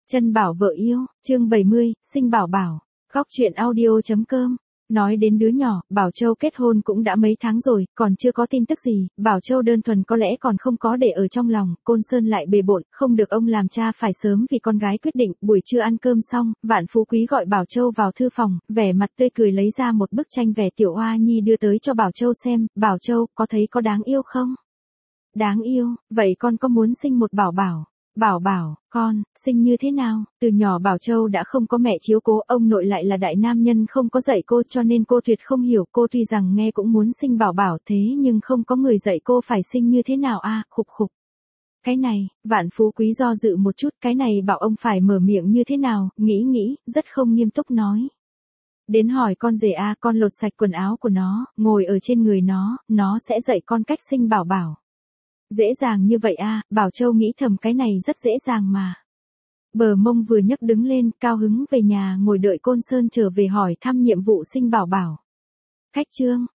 Chân bảo vợ yêu, chương 70, sinh bảo bảo. Góc truyện audio.com. Nói đến đứa nhỏ, Bảo Châu kết hôn cũng đã mấy tháng rồi, còn chưa có tin tức gì, Bảo Châu đơn thuần có lẽ còn không có để ở trong lòng, Côn Sơn lại bề bộn, không được ông làm cha phải sớm vì con gái quyết định. Buổi trưa ăn cơm xong, Vạn Phú Quý gọi Bảo Châu vào thư phòng, vẻ mặt tươi cười lấy ra một bức tranh vẻ tiểu oa nhi đưa tới cho Bảo Châu xem. Bảo Châu, có thấy có đáng yêu không? Đáng yêu, vậy con có muốn sinh một bảo bảo? Bảo bảo, con, sinh như thế nào? Từ nhỏ Bảo Châu đã không có mẹ chiếu cố, ông nội lại là đại nam nhân không có dạy cô, cho nên cô tuyệt không hiểu. Cô tuy rằng nghe cũng muốn sinh bảo bảo thế nhưng không có người dạy cô phải sinh như thế nào a. Khục khục. Cái này, Vạn Phú Quý do dự một chút, cái này bảo ông phải mở miệng như thế nào, nghĩ, rất không nghiêm túc nói. Đến hỏi con rể a, con lột sạch quần áo của nó, ngồi ở trên người nó sẽ dạy con cách sinh bảo bảo. Dễ dàng như vậy a, Bảo Châu nghĩ thầm cái này rất dễ dàng mà. Bờ mông vừa nhấc đứng lên, cao hứng về nhà ngồi đợi Côn Sơn trở về hỏi thăm nhiệm vụ sinh bảo bảo. Khách trương,